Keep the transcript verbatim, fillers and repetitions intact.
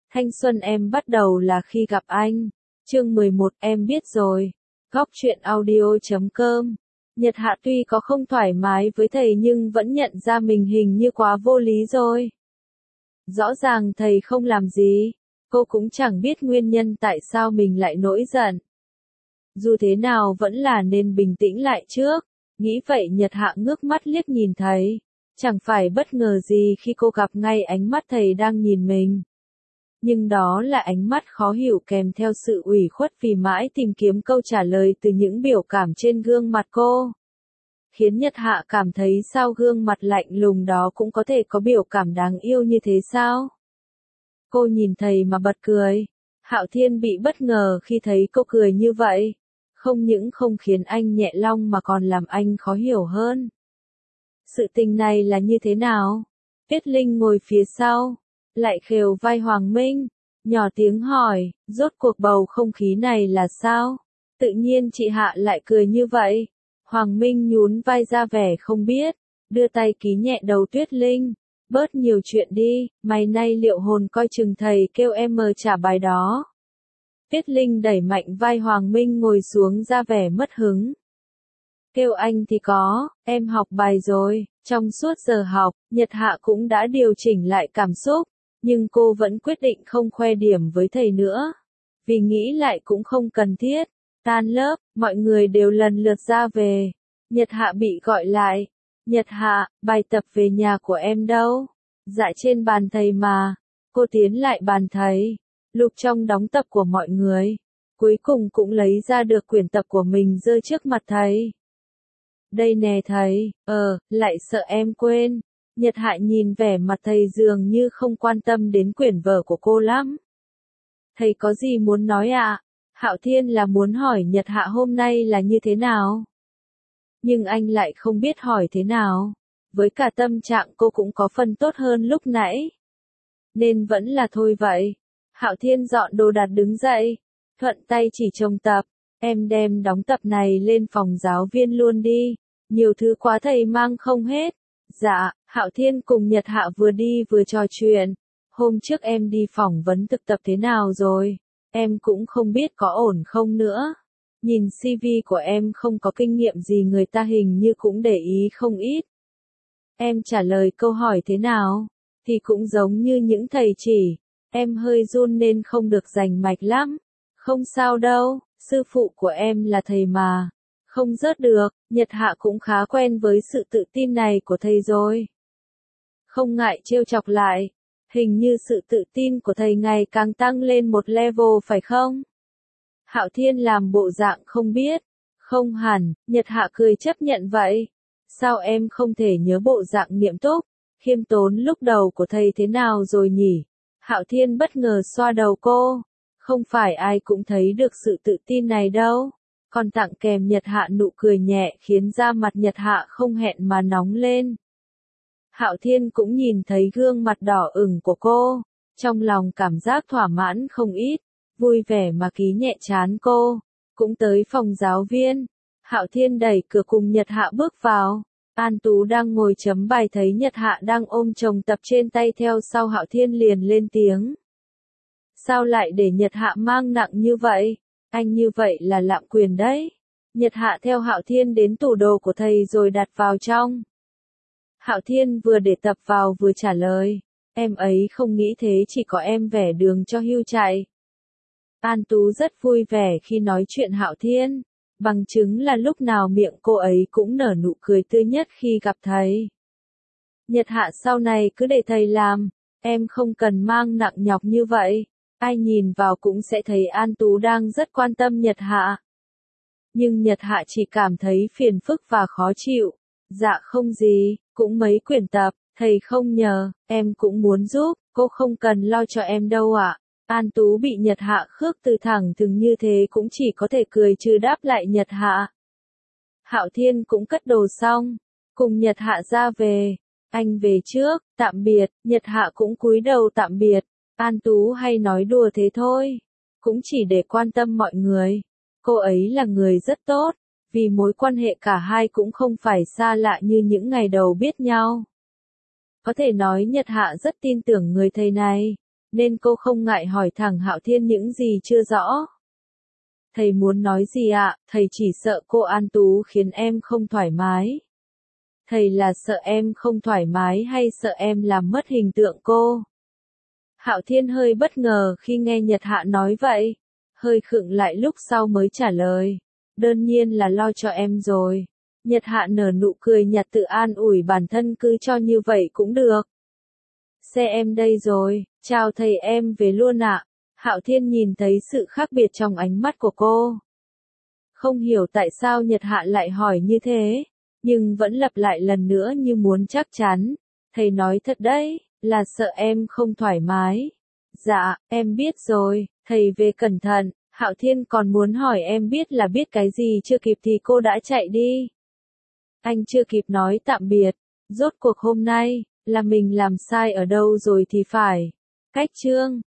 Thanh xuân em bắt đầu là khi gặp anh. Chương mười một em biết rồi. Góc truyện audio chấm com. Nhật Hạ tuy có không thoải mái với thầy nhưng vẫn nhận ra mình hình như quá vô lý rồi. Rõ ràng thầy không làm gì. Cô cũng chẳng biết nguyên nhân tại sao mình lại nổi giận. Dù thế nào vẫn là nên bình tĩnh lại trước. Nghĩ vậy Nhật Hạ ngước mắt liếc nhìn thầy. Chẳng phải bất ngờ gì khi cô gặp ngay ánh mắt thầy đang nhìn mình. Nhưng đó là ánh mắt khó hiểu kèm theo sự ủy khuất vì mãi tìm kiếm câu trả lời từ những biểu cảm trên gương mặt cô. Khiến Nhật Hạ cảm thấy sao gương mặt lạnh lùng đó cũng có thể có biểu cảm đáng yêu như thế sao? Cô nhìn thầy mà bật cười. Hạo Thiên bị bất ngờ khi thấy cô cười như vậy. Không những không khiến anh nhẹ lòng mà còn làm anh khó hiểu hơn. Sự tình này là như thế nào? Tuyết Linh ngồi phía sau, lại khều vai Hoàng Minh, nhỏ tiếng hỏi, rốt cuộc bầu không khí này là sao? Tự nhiên chị Hạ lại cười như vậy. Hoàng Minh nhún vai ra vẻ không biết, đưa tay ký nhẹ đầu Tuyết Linh. Bớt nhiều chuyện đi, mày nay liệu hồn coi chừng thầy kêu em mờ trả bài đó. Tuyết Linh đẩy mạnh vai Hoàng Minh ngồi xuống ra vẻ mất hứng. Kêu anh thì có, em học bài rồi. Trong suốt giờ học, Nhật Hạ cũng đã điều chỉnh lại cảm xúc, nhưng cô vẫn quyết định không khoe điểm với thầy nữa. Vì nghĩ lại cũng không cần thiết. Tan lớp, mọi người đều lần lượt ra về. Nhật Hạ bị gọi lại. Nhật Hạ, bài tập về nhà của em đâu? Dạ trên bàn thầy mà. Cô tiến lại bàn thầy, lục trong đóng tập của mọi người. Cuối cùng cũng lấy ra được quyển tập của mình giơ trước mặt thầy. Đây nè thầy, ờ, lại sợ em quên. Nhật Hạ nhìn vẻ mặt thầy dường như không quan tâm đến quyển vở của cô lắm. Thầy có gì muốn nói ạ? À? Hạo Thiên là muốn hỏi Nhật Hạ hôm nay là như thế nào? Nhưng anh lại không biết hỏi thế nào. Với cả tâm trạng cô cũng có phần tốt hơn lúc nãy. Nên vẫn là thôi vậy. Hạo Thiên dọn đồ đạc đứng dậy. Thuận tay chỉ trông tập. Em đem đóng tập này lên phòng giáo viên luôn đi. Nhiều thứ quá thầy mang không hết. Dạ, Hạo Thiên cùng Nhật Hạ vừa đi vừa trò chuyện. Hôm trước em đi phỏng vấn thực tập thế nào rồi? Em cũng không biết có ổn không nữa. Nhìn xê vê của em không có kinh nghiệm gì người ta hình như cũng để ý không ít. Em trả lời câu hỏi thế nào? Thì cũng giống như những thầy chỉ. Em hơi run nên không được rành mạch lắm. Không sao đâu, sư phụ của em là thầy mà. Không rớt được, Nhật Hạ cũng khá quen với sự tự tin này của thầy rồi. Không ngại trêu chọc lại. Hình như sự tự tin của thầy ngày càng tăng lên một level phải không? Hạo Thiên làm bộ dạng không biết. Không hẳn, Nhật Hạ cười chấp nhận vậy. Sao em không thể nhớ bộ dạng nghiêm túc, khiêm tốn lúc đầu của thầy thế nào rồi nhỉ? Hạo Thiên bất ngờ xoa đầu cô. Không phải ai cũng thấy được sự tự tin này đâu. Còn tặng kèm Nhật Hạ nụ cười nhẹ khiến da mặt Nhật Hạ không hẹn mà nóng lên. Hạo Thiên cũng nhìn thấy gương mặt đỏ ửng của cô. Trong lòng cảm giác thỏa mãn không ít. Vui vẻ mà ký nhẹ trán cô. Cũng tới phòng giáo viên. Hạo Thiên đẩy cửa cùng Nhật Hạ bước vào. An Tú đang ngồi chấm bài thấy Nhật Hạ đang ôm chồng tập trên tay theo sau Hạo Thiên liền lên tiếng. Sao lại để Nhật Hạ mang nặng như vậy? Anh như vậy là lạm quyền đấy. Nhật Hạ theo Hạo Thiên đến tủ đồ của thầy rồi đặt vào trong. Hạo Thiên vừa để tập vào vừa trả lời. Em ấy không nghĩ thế chỉ có em vẻ đường cho hưu chạy. An Tú rất vui vẻ khi nói chuyện Hạo Thiên. Bằng chứng là lúc nào miệng cô ấy cũng nở nụ cười tươi nhất khi gặp thầy. Nhật Hạ sau này cứ để thầy làm. Em không cần mang nặng nhọc như vậy. Ai nhìn vào cũng sẽ thấy An Tú đang rất quan tâm Nhật Hạ. Nhưng Nhật Hạ chỉ cảm thấy phiền phức và khó chịu. Dạ không gì, cũng mấy quyển tập, thầy không nhờ, em cũng muốn giúp, cô không cần lo cho em đâu ạ. An Tú bị Nhật Hạ khước từ thẳng thừng như thế cũng chỉ có thể cười trừ đáp lại Nhật Hạ. Hạo Thiên cũng cất đồ xong, cùng Nhật Hạ ra về. Anh về trước, tạm biệt, Nhật Hạ cũng cúi đầu tạm biệt. An Tú hay nói đùa thế thôi, cũng chỉ để quan tâm mọi người. Cô ấy là người rất tốt, vì mối quan hệ cả hai cũng không phải xa lạ như những ngày đầu biết nhau. Có thể nói Nhật Hạ rất tin tưởng người thầy này. nên cô không ngại hỏi thẳng Hạo Thiên những gì chưa rõ. Thầy muốn nói gì ạ? Thầy chỉ sợ cô An Tú khiến em không thoải mái. Thầy là sợ em không thoải mái hay sợ em làm mất hình tượng cô? Hạo Thiên hơi bất ngờ khi nghe Nhật Hạ nói vậy, hơi khựng lại lúc sau mới trả lời. Đương nhiên là lo cho em rồi. Nhật Hạ nở nụ cười nhạt tự an ủi bản thân cứ cho như vậy cũng được. Xe em đây rồi, chào thầy em về luôn ạ. Hạo Thiên nhìn thấy sự khác biệt trong ánh mắt của cô. Không hiểu tại sao Nhật Hạ lại hỏi như thế, nhưng vẫn lặp lại lần nữa như muốn chắc chắn. Thầy nói thật đấy, là sợ em không thoải mái. Dạ, em biết rồi, thầy về cẩn thận. Hạo Thiên còn muốn hỏi em biết là biết cái gì chưa kịp thì cô đã chạy đi. Anh chưa kịp nói tạm biệt, rốt cuộc hôm nay, là mình làm sai ở đâu rồi thì phải. Cách chương